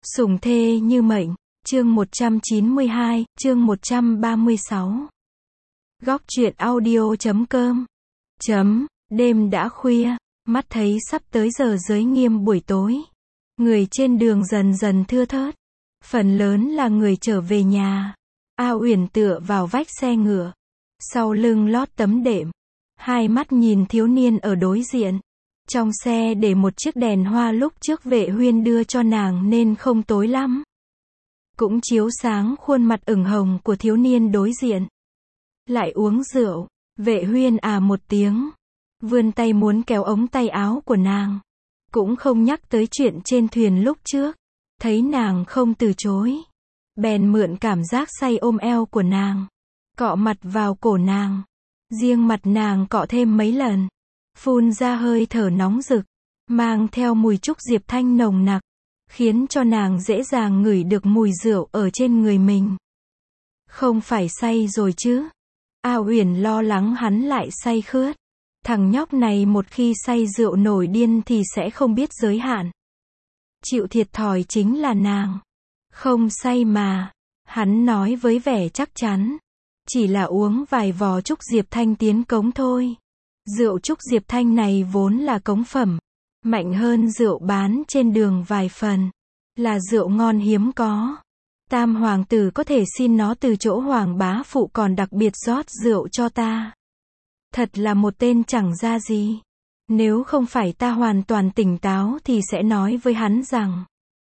Sủng thê như mệnh, chương 192, chương 136. Góc truyện audio.com. Đêm đã khuya, mắt thấy sắp tới giờ giới nghiêm buổi tối. Người trên đường dần dần thưa thớt. Phần lớn là người trở về nhà. A Uyển tựa vào vách xe ngựa. Sau lưng lót tấm đệm. Hai mắt nhìn thiếu niên ở đối diện. Trong xe để một chiếc đèn hoa lúc trước Vệ Huyên đưa cho nàng nên không tối lắm. Cũng chiếu sáng khuôn mặt ửng hồng của thiếu niên đối diện. Lại uống rượu, Vệ Huyên à một tiếng. Vươn tay muốn kéo ống tay áo của nàng. Cũng không nhắc tới chuyện trên thuyền lúc trước. Thấy nàng không từ chối. Bèn mượn cảm giác say ôm eo của nàng. Cọ mặt vào cổ nàng. Riêng mặt nàng cọ thêm mấy lần. Phun ra hơi thở nóng rực. Mang theo mùi trúc diệp thanh nồng nặc. Khiến cho nàng dễ dàng ngửi được mùi rượu ở trên người mình. Không phải say rồi chứ? A Uyển lo lắng hắn lại say khướt. Thằng nhóc này một khi say rượu nổi điên thì sẽ không biết giới hạn. Chịu thiệt thòi chính là nàng. Không say mà. Hắn nói với vẻ chắc chắn. Chỉ là uống vài vò trúc diệp thanh tiến cống thôi. Rượu trúc diệp thanh này vốn là cống phẩm. Mạnh hơn rượu bán trên đường vài phần. Là rượu ngon hiếm có. Tam hoàng tử có thể xin nó từ chỗ hoàng bá phụ còn đặc biệt rót rượu cho ta. Thật là một tên chẳng ra gì. Nếu không phải ta hoàn toàn tỉnh táo thì sẽ nói với hắn rằng.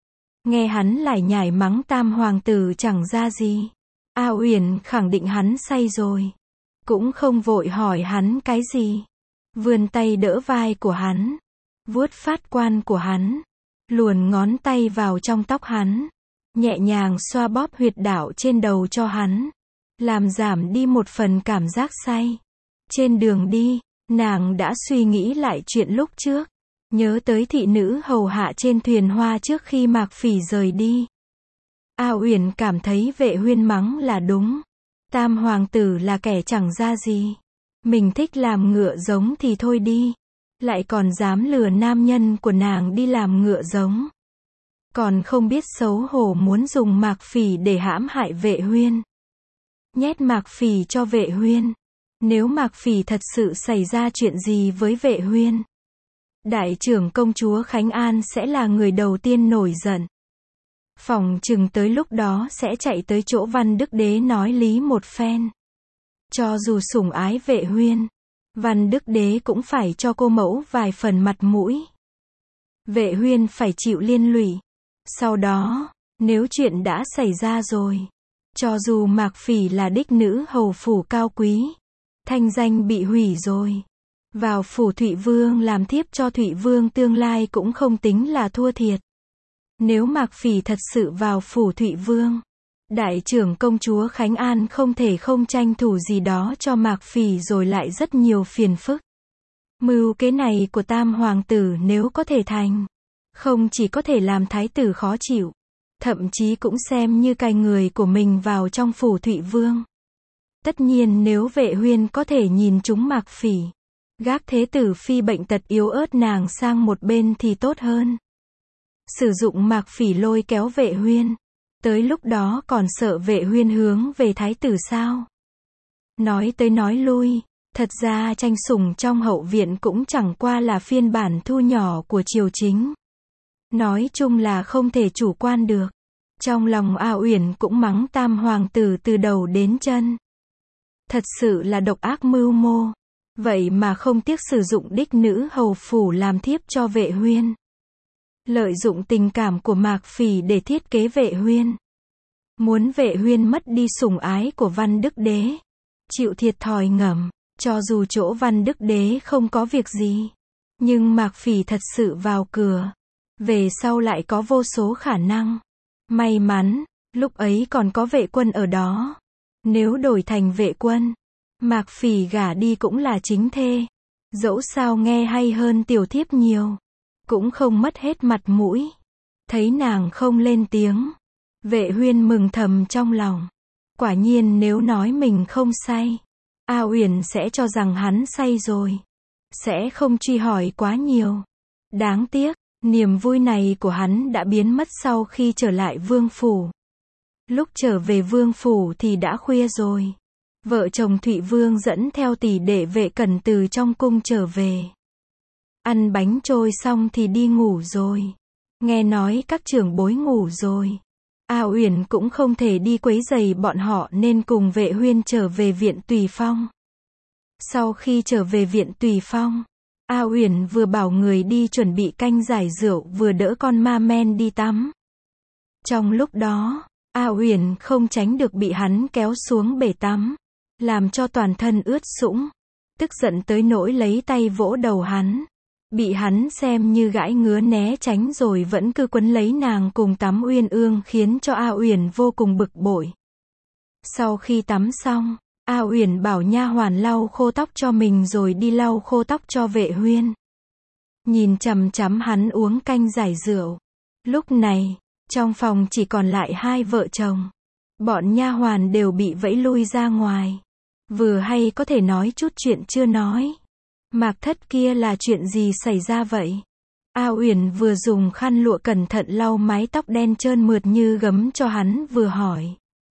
Nghe hắn lải nhải mắng tam hoàng tử chẳng ra gì. A Uyển khẳng định hắn say rồi. Cũng không vội hỏi hắn cái gì. Vươn tay đỡ vai của hắn. Vuốt phát quan của hắn. Luồn ngón tay vào trong tóc hắn. Nhẹ nhàng xoa bóp huyệt đạo trên đầu cho hắn. Làm giảm đi một phần cảm giác say. Trên đường đi, nàng đã suy nghĩ lại chuyện lúc trước. Nhớ tới thị nữ hầu hạ trên thuyền hoa trước khi Mạc Phỉ rời đi. A Uyển cảm thấy Vệ Huyên mắng là đúng. Tam hoàng tử là kẻ chẳng ra gì. Mình thích làm ngựa giống thì thôi đi. Lại còn dám lừa nam nhân của nàng đi làm ngựa giống. Còn không biết xấu hổ muốn dùng Mạc Phỉ để hãm hại Vệ Huyên. Nhét Mạc Phỉ cho Vệ Huyên. Nếu Mạc Phỉ thật sự xảy ra chuyện gì với Vệ Huyên, đại trưởng công chúa Khánh An sẽ là người đầu tiên nổi giận. Phỏng chừng tới lúc đó sẽ chạy tới chỗ Văn Đức Đế nói lý một phen. Cho dù sủng ái Vệ Huyên, Văn Đức Đế cũng phải cho cô mẫu vài phần mặt mũi. Vệ Huyên phải chịu liên lụy. Sau đó, nếu chuyện đã xảy ra rồi, cho dù Mạc Phỉ là đích nữ hầu phủ cao quý, thanh danh bị hủy rồi. Vào phủ Thụy Vương làm thiếp cho Thụy Vương tương lai cũng không tính là thua thiệt. Nếu Mạc Phỉ thật sự vào phủ Thụy Vương, đại trưởng công chúa Khánh An không thể không tranh thủ gì đó cho Mạc Phỉ rồi lại rất nhiều phiền phức. Mưu kế này của tam hoàng tử nếu có thể thành, không chỉ có thể làm thái tử khó chịu, thậm chí cũng xem như cài người của mình vào trong phủ Thụy Vương. Tất nhiên nếu Vệ Huyên có thể nhìn trúng Mạc Phỉ, gác thế tử phi bệnh tật yếu ớt nàng sang một bên thì tốt hơn. Sử dụng Mạc Phỉ lôi kéo Vệ Huyên. Tới lúc đó còn sợ Vệ Huyên hướng về thái tử sao? Nói tới nói lui, thật ra tranh sủng trong hậu viện cũng chẳng qua là phiên bản thu nhỏ của triều chính. Nói chung là không thể chủ quan được. Trong lòng A Uyển cũng mắng tam hoàng tử từ đầu đến chân. Thật sự là độc ác mưu mô. Vậy mà không tiếc sử dụng đích nữ hầu phủ làm thiếp cho Vệ Huyên. Lợi dụng tình cảm của Mạc Phỉ để thiết kế Vệ Huyên. Muốn Vệ Huyên mất đi sủng ái của Văn Đức Đế. Chịu thiệt thòi ngầm. Cho dù chỗ Văn Đức Đế không có việc gì. Nhưng Mạc Phỉ thật sự vào cửa. Về sau lại có vô số khả năng. May mắn, lúc ấy còn có Vệ Quân ở đó. Nếu đổi thành Vệ Quân, Mạc Phỉ gả đi cũng là chính thê. Dẫu sao nghe hay hơn tiểu thiếp nhiều. Cũng không mất hết mặt mũi. Thấy nàng không lên tiếng. Vệ Huyên mừng thầm trong lòng. Quả nhiên nếu nói mình không say, A Uyển sẽ cho rằng hắn say rồi. Sẽ không truy hỏi quá nhiều. Đáng tiếc, Niềm vui này của hắn đã biến mất sau khi trở lại vương phủ. Lúc trở về vương phủ thì đã khuya rồi. Vợ chồng Thụy Vương dẫn theo tỷ đệ vệ cẩn từ trong cung trở về. Ăn bánh trôi xong thì đi ngủ rồi. Nghe nói các trưởng bối ngủ rồi. A Uyển cũng không thể đi quấy rầy bọn họ nên cùng Vệ Huyên trở về viện Tùy Phong. Sau khi trở về viện Tùy Phong, A Uyển vừa bảo người đi chuẩn bị canh giải rượu vừa đỡ con ma men đi tắm. Trong lúc đó, A Uyển không tránh được bị hắn kéo xuống bể tắm, làm cho toàn thân ướt sũng, tức giận tới nỗi lấy tay vỗ đầu hắn. Bị hắn xem như gãi ngứa né tránh rồi vẫn cứ quấn lấy nàng cùng tắm uyên ương khiến cho A Uyển vô cùng bực bội. Sau khi tắm xong, A Uyển bảo nha hoàn lau khô tóc cho mình rồi đi lau khô tóc cho Vệ Huyên. Nhìn chằm chằm hắn uống canh giải rượu. Lúc này, trong phòng chỉ còn lại hai vợ chồng. Bọn nha hoàn đều bị vẫy lui ra ngoài. Vừa hay có thể nói chút chuyện chưa nói. Mạc Thất kia là chuyện gì xảy ra vậy? A Uyển vừa dùng khăn lụa cẩn thận lau mái tóc đen trơn mượt như gấm cho hắn vừa hỏi.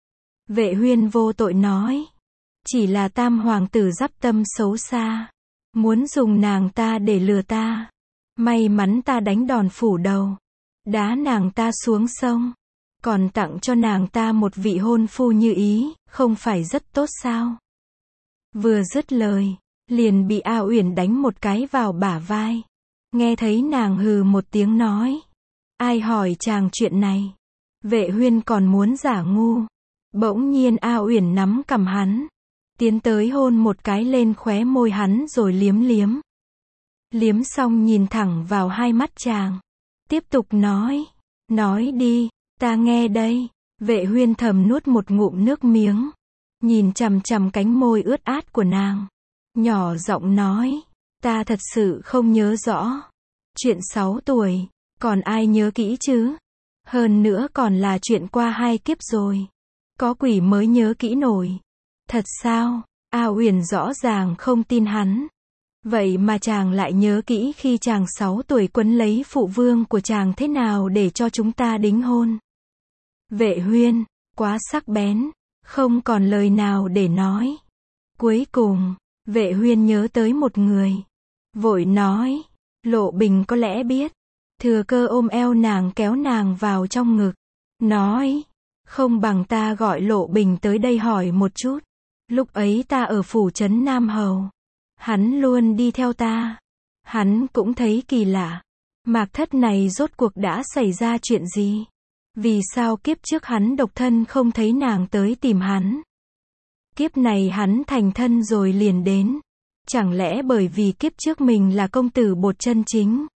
Vệ Huyên vô tội nói. Chỉ là tam hoàng tử dắp tâm xấu xa. Muốn dùng nàng ta để lừa ta. May mắn ta đánh đòn phủ đầu. Đá nàng ta xuống sông. Còn tặng cho nàng ta một vị hôn phu như ý, không phải rất tốt sao? Vừa dứt lời, liền bị A Uyển đánh một cái vào bả vai. Nghe thấy nàng hừ một tiếng nói. Ai hỏi chàng chuyện này? Vệ Huyên còn muốn giả ngu. Bỗng nhiên A Uyển nắm cằm hắn. Tiến tới hôn một cái lên khóe môi hắn rồi liếm liếm. Liếm xong nhìn thẳng vào hai mắt chàng. Tiếp tục nói. Nói đi, ta nghe đây. Vệ Huyên thầm nuốt một ngụm nước miếng. Nhìn chằm chằm cánh môi ướt át của nàng. Nhỏ giọng nói. Ta thật sự không nhớ rõ. Chuyện 6 tuổi. Còn ai nhớ kỹ chứ? Hơn nữa còn là chuyện qua 2 kiếp rồi. Có quỷ mới nhớ kỹ nổi. Thật sao? A Uyển rõ ràng không tin hắn. Vậy mà chàng lại nhớ kỹ khi chàng 6 tuổi quấn lấy phụ vương của chàng thế nào để cho chúng ta đính hôn. Vệ Huyên, quá sắc bén, không còn lời nào để nói. Cuối cùng, Vệ Huyên nhớ tới một người. Vội nói, Lộ Bình có lẽ biết. Thừa cơ ôm eo nàng kéo nàng vào trong ngực. Nói, không bằng ta gọi Lộ Bình tới đây hỏi một chút. Lúc ấy ta ở phủ trấn Nam Hầu. Hắn luôn đi theo ta. Hắn cũng thấy kỳ lạ. Mạc Thất này rốt cuộc đã xảy ra chuyện gì? Vì sao kiếp trước hắn độc thân không thấy nàng tới tìm hắn? Kiếp này hắn thành thân rồi liền đến. Chẳng lẽ bởi vì kiếp trước mình là công tử bột chân chính?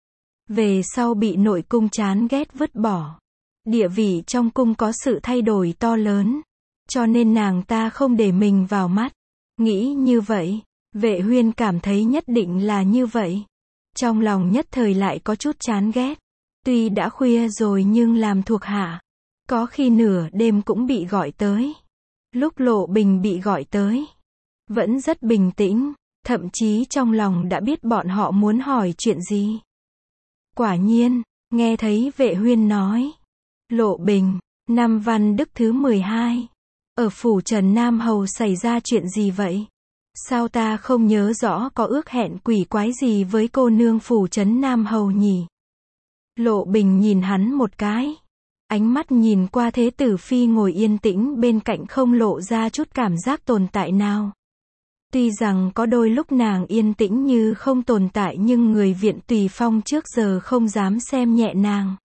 Về sau bị nội cung chán ghét vứt bỏ. Địa vị trong cung có sự thay đổi to lớn. Cho nên nàng ta không để mình vào mắt. Nghĩ như vậy, Vệ Huyên cảm thấy nhất định là như vậy. Trong lòng nhất thời lại có chút chán ghét. Tuy đã khuya rồi nhưng làm thuộc hạ. Có khi nửa đêm cũng bị gọi tới. Lúc Lộ Bình bị gọi tới, vẫn rất bình tĩnh, thậm chí trong lòng đã biết bọn họ muốn hỏi chuyện gì. Quả nhiên, nghe thấy Vệ Huyên nói. Lộ Bình, năm Văn Đức thứ 12. Ở phủ Trần Nam Hầu xảy ra chuyện gì vậy? Sao ta không nhớ rõ có ước hẹn quỷ quái gì với cô nương phủ Trấn Nam Hầu nhỉ? Lộ Bình nhìn hắn một cái. Ánh mắt nhìn qua Thế Tử Phi ngồi yên tĩnh bên cạnh không lộ ra chút cảm giác tồn tại nào. Tuy rằng có đôi lúc nàng yên tĩnh như không tồn tại nhưng người viện Tùy Phong trước giờ không dám xem nhẹ nàng.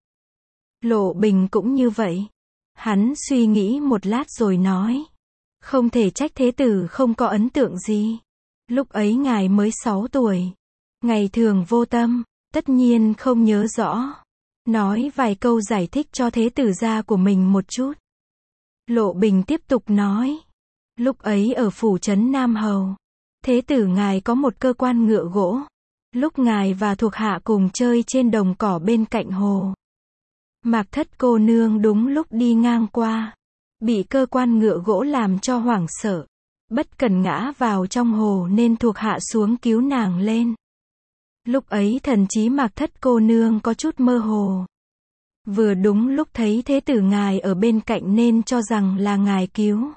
Lộ Bình cũng như vậy. Hắn suy nghĩ một lát rồi nói. Không thể trách Thế Tử không có ấn tượng gì. Lúc ấy ngài mới 6 tuổi. Ngày thường vô tâm, tất nhiên không nhớ rõ. Nói vài câu giải thích cho Thế Tử gia của mình một chút. Lộ Bình tiếp tục nói. Lúc ấy ở phủ trấn Nam Hầu, Thế Tử ngài có một cơ quan ngựa gỗ. Lúc ngài và thuộc hạ cùng chơi trên đồng cỏ bên cạnh hồ. Mạc Thất cô nương đúng lúc đi ngang qua. Bị cơ quan ngựa gỗ làm cho hoảng sợ. Bất cần ngã vào trong hồ nên thuộc hạ xuống cứu nàng lên. Lúc ấy thần trí Mạc Thất cô nương có chút mơ hồ. Vừa đúng lúc thấy thế tử ngài ở bên cạnh nên cho rằng là ngài cứu.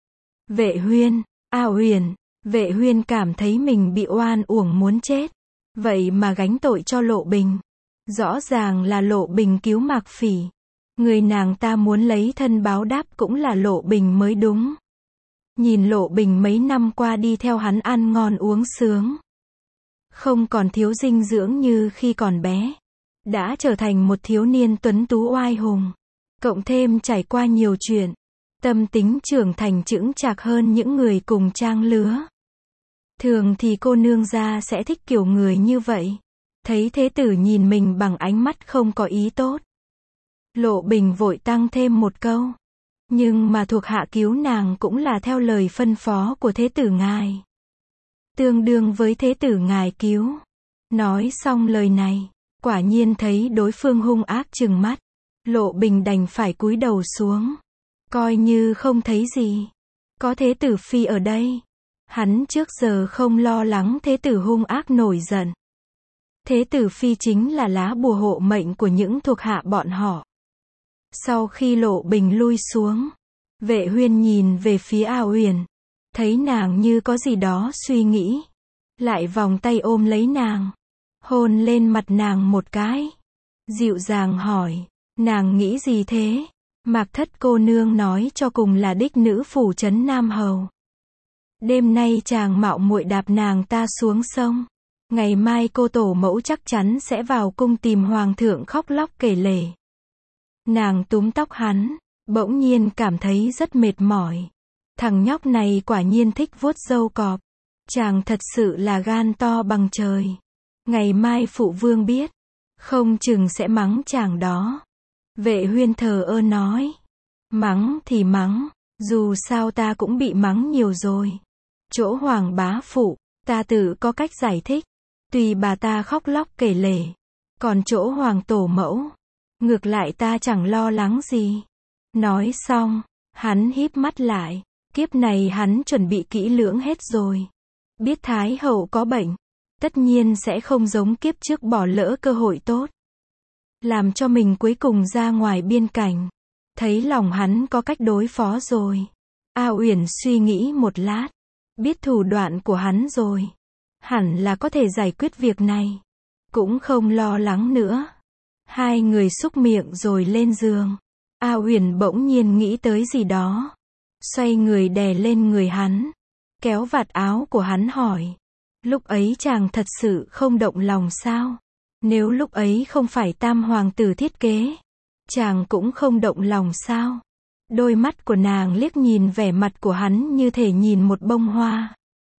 Vệ Huyên, A Uyển, Vệ Huyên cảm thấy mình bị oan uổng muốn chết. Vậy mà gánh tội cho Lộ Bình. Rõ ràng là Lộ Bình cứu Mạc Phỉ. Người nàng ta muốn lấy thân báo đáp cũng là Lộ Bình mới đúng. Nhìn Lộ Bình mấy năm qua đi theo hắn ăn ngon uống sướng. Không còn thiếu dinh dưỡng như khi còn bé. Đã trở thành một thiếu niên tuấn tú oai hùng. Cộng thêm trải qua nhiều chuyện. Tâm tính trưởng thành chững chạc hơn những người cùng trang lứa. Thường thì cô nương gia sẽ thích kiểu người như vậy. Thấy thế tử nhìn mình bằng ánh mắt không có ý tốt. Lộ Bình vội tăng thêm một câu. Nhưng mà thuộc hạ cứu nàng cũng là theo lời phân phó của thế tử ngài. Tương đương với thế tử ngài cứu. Nói xong lời này, quả nhiên thấy đối phương hung ác trừng mắt. Lộ Bình đành phải cúi đầu xuống. Coi như không thấy gì. Có thế tử phi ở đây. Hắn trước giờ không lo lắng thế tử hung ác nổi giận. Thế tử phi chính là lá bùa hộ mệnh của những thuộc hạ bọn họ. Sau khi Lộ Bình lui xuống, Vệ Huyên nhìn về phía A Uyển, thấy nàng như có gì đó suy nghĩ, lại vòng tay ôm lấy nàng, hôn lên mặt nàng một cái, dịu dàng hỏi, nàng nghĩ gì thế? Mạc Thất cô nương nói cho cùng là đích nữ phủ trấn Nam Hầu. Đêm nay chàng mạo muội đạp nàng ta xuống sông. Ngày mai cô tổ mẫu chắc chắn sẽ vào cung tìm hoàng thượng khóc lóc kể lể. Nàng túm tóc hắn, bỗng nhiên cảm thấy rất mệt mỏi. Thằng nhóc này quả nhiên thích vuốt râu cọp. Chàng thật sự là gan to bằng trời. Ngày mai phụ vương biết, không chừng sẽ mắng chàng đó. Vệ Huyên thờ ơ nói. Mắng thì mắng, dù sao ta cũng bị mắng nhiều rồi. Chỗ hoàng bá phụ, ta tự có cách giải thích. Tùy bà ta khóc lóc kể lể. Còn chỗ hoàng tổ mẫu, ngược lại ta chẳng lo lắng gì. Nói xong, hắn híp mắt lại. Kiếp này hắn chuẩn bị kỹ lưỡng hết rồi. Biết Thái hậu có bệnh, tất nhiên sẽ không giống kiếp trước bỏ lỡ cơ hội tốt. Làm cho mình cuối cùng ra ngoài biên cảnh. Thấy lòng hắn có cách đối phó rồi. A Uyển suy nghĩ một lát. Biết thủ đoạn của hắn rồi. Hẳn là có thể giải quyết việc này. Cũng không lo lắng nữa. Hai người xúc miệng rồi lên giường. A Uyển bỗng nhiên nghĩ tới gì đó. Xoay người đè lên người hắn. Kéo vạt áo của hắn hỏi. Lúc ấy chàng thật sự không động lòng sao? Nếu lúc ấy không phải tam hoàng tử thiết kế, chàng cũng không động lòng sao? Đôi mắt của nàng liếc nhìn vẻ mặt của hắn như thể nhìn một bông hoa.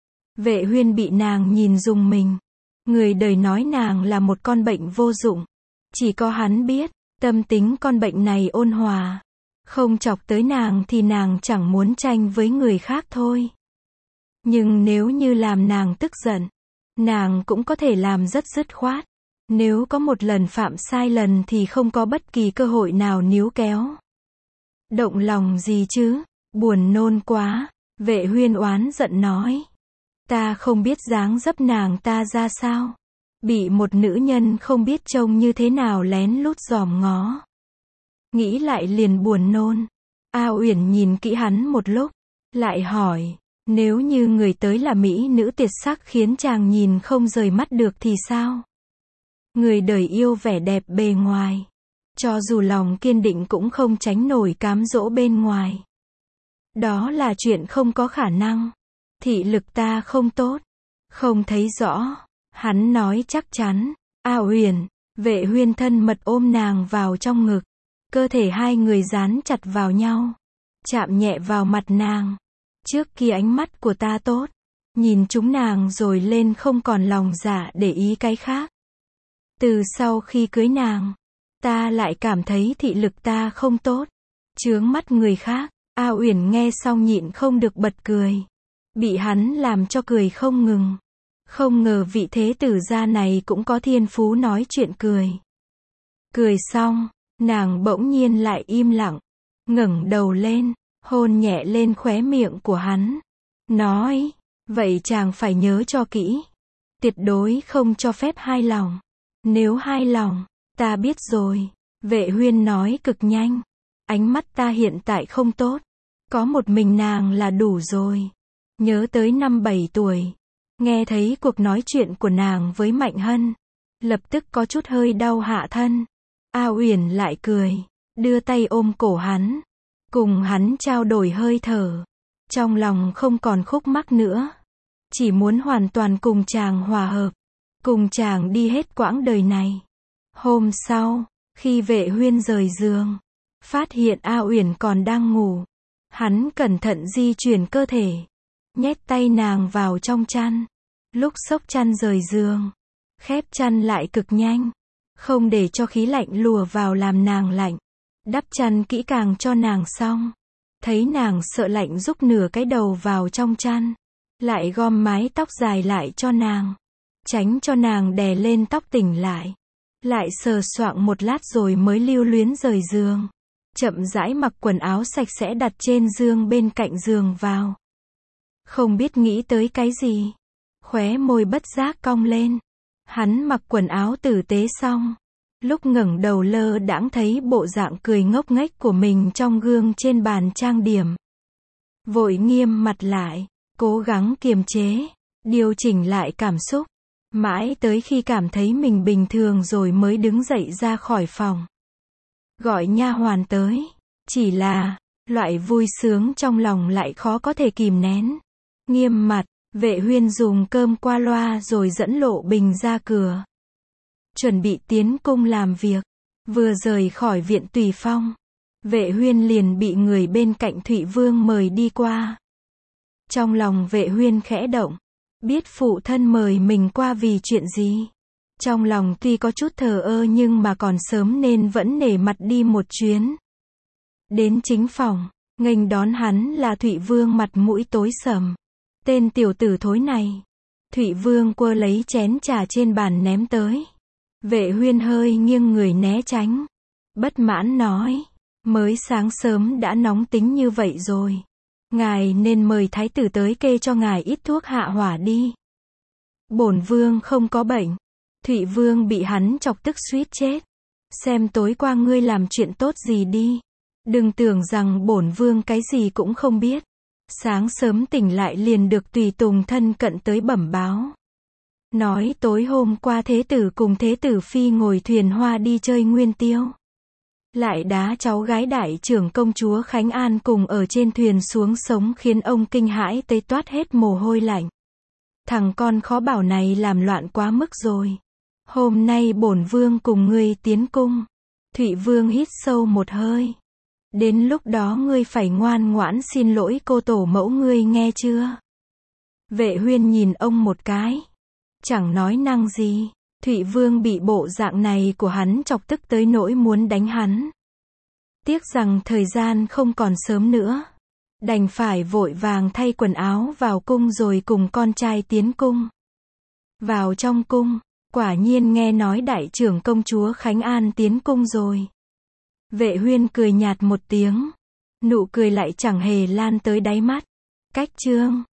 Vệ Huyên bị nàng nhìn rùng mình. Người đời nói nàng là một con bệnh vô dụng. Chỉ có hắn biết, tâm tính con bệnh này ôn hòa. Không chọc tới nàng thì nàng chẳng muốn tranh với người khác thôi. Nhưng nếu như làm nàng tức giận, nàng cũng có thể làm rất dứt khoát. Nếu có một lần phạm sai lần thì không có bất kỳ cơ hội nào níu kéo. Động lòng gì chứ, buồn nôn quá, Vệ Huyên oán giận nói. Ta không biết dáng dấp nàng ta ra sao. Bị một nữ nhân không biết trông như thế nào lén lút dòm ngó. Nghĩ lại liền buồn nôn. A Uyển nhìn kỹ hắn một lúc, lại hỏi, nếu như người tới là mỹ nữ tuyệt sắc khiến chàng nhìn không rời mắt được thì sao? Người đời yêu vẻ đẹp bề ngoài. Cho dù lòng kiên định cũng không tránh nổi cám dỗ bên ngoài. Đó là chuyện không có khả năng. Thị lực ta không tốt. Không thấy rõ. Hắn nói chắc chắn. A Uyển, Vệ Huyên thân mật ôm nàng vào trong ngực. Cơ thể hai người dán chặt vào nhau. Chạm nhẹ vào mặt nàng. Trước kia ánh mắt của ta tốt. Nhìn chúng nàng rồi lên không còn lòng dạ để ý cái khác. Từ sau khi cưới nàng, ta lại cảm thấy thị lực ta không tốt. Chướng mắt người khác. A Uyển nghe xong nhịn không được bật cười. Bị hắn làm cho cười không ngừng. Không ngờ vị thế tử gia này cũng có thiên phú nói chuyện cười. Cười xong, nàng bỗng nhiên lại im lặng. Ngẩng đầu lên, hôn nhẹ lên khóe miệng của hắn. Nói, vậy chàng phải nhớ cho kỹ. tuyệt đối không cho phép hai lòng. Nếu hai lòng, ta biết rồi. Vệ Huyên nói cực nhanh. Ánh mắt ta hiện tại không tốt. Có một mình nàng là đủ rồi. Nhớ tới năm 7 tuổi. Nghe thấy cuộc nói chuyện của nàng với Mạnh Hân. Lập tức có chút hơi đau hạ thân. A Uyển lại cười. Đưa tay ôm cổ hắn. Cùng hắn trao đổi hơi thở. Trong lòng không còn khúc mắc nữa. Chỉ muốn hoàn toàn cùng chàng hòa hợp. Cùng chàng đi hết quãng đời này. Hôm sau, khi Vệ Huyên rời giường, phát hiện A Uyển còn đang ngủ. Hắn cẩn thận di chuyển cơ thể. Nhét tay nàng vào trong chăn. Lúc xốc chăn rời giường, khép chăn lại cực nhanh. Không để cho khí lạnh lùa vào làm nàng lạnh. Đắp chăn kỹ càng cho nàng xong. Thấy nàng sợ lạnh rúc nửa cái đầu vào trong chăn. Lại gom mái tóc dài lại cho nàng. Tránh cho nàng đè lên tóc tỉnh lại. Lại sờ soạng một lát rồi mới lưu luyến rời giường. Chậm rãi mặc quần áo sạch sẽ đặt trên giường bên cạnh giường vào. Không biết nghĩ tới cái gì. Khóe môi bất giác cong lên. Hắn mặc quần áo tử tế xong. Lúc ngẩng đầu lơ đãng thấy bộ dạng cười ngốc nghếch của mình trong gương trên bàn trang điểm. Vội nghiêm mặt lại. Cố gắng kiềm chế. Điều chỉnh lại cảm xúc. Mãi tới khi cảm thấy mình bình thường rồi mới đứng dậy ra khỏi phòng. Gọi nha hoàn tới. Chỉ là, loại vui sướng trong lòng lại khó có thể kìm nén. Nghiêm mặt, Vệ Huyên dùng cơm qua loa rồi dẫn Lộ Bình ra cửa. Chuẩn bị tiến cung làm việc. Vừa rời khỏi viện Tùy Phong. Vệ Huyên liền bị người bên cạnh Thụy Vương mời đi qua. Trong lòng Vệ Huyên khẽ động. Biết phụ thân mời mình qua vì chuyện gì. Trong lòng tuy có chút thờ ơ nhưng mà còn sớm nên vẫn nể mặt đi một chuyến. Đến chính phòng, nghênh đón hắn là Thụy Vương mặt mũi tối sầm. Tên tiểu tử thối này. Thụy Vương quơ lấy chén trà trên bàn ném tới. Vệ Huyên hơi nghiêng người né tránh. Bất mãn nói. Mới sáng sớm đã nóng tính như vậy rồi. Ngài nên mời thái tử tới kê cho ngài ít thuốc hạ hỏa đi. Bổn vương không có bệnh. Thụy Vương bị hắn chọc tức suýt chết. Xem tối qua ngươi làm chuyện tốt gì đi. Đừng tưởng rằng bổn vương cái gì cũng không biết. Sáng sớm tỉnh lại liền được tùy tùng thân cận tới bẩm báo. Nói tối hôm qua thế tử cùng thế tử phi ngồi thuyền hoa đi chơi Nguyên Tiêu. Lại đá cháu gái đại trưởng công chúa Khánh An cùng ở trên thuyền xuống sống khiến ông kinh hãi tới toát hết mồ hôi lạnh. Thằng con khó bảo này làm loạn quá mức rồi. Hôm nay bổn vương cùng ngươi tiến cung. Thụy Vương hít sâu một hơi. Đến lúc đó ngươi phải ngoan ngoãn xin lỗi cô tổ mẫu ngươi nghe chưa? Vệ Huyên nhìn ông một cái. Chẳng nói năng gì. Thụy Vương bị bộ dạng này của hắn chọc tức tới nỗi muốn đánh hắn. Tiếc rằng thời gian không còn sớm nữa. Đành phải vội vàng thay quần áo vào cung rồi cùng con trai tiến cung. Vào trong cung, quả nhiên nghe nói đại trưởng công chúa Khánh An tiến cung rồi. Vệ Huyên cười nhạt một tiếng. Nụ cười lại chẳng hề lan tới đáy mắt. Cách chương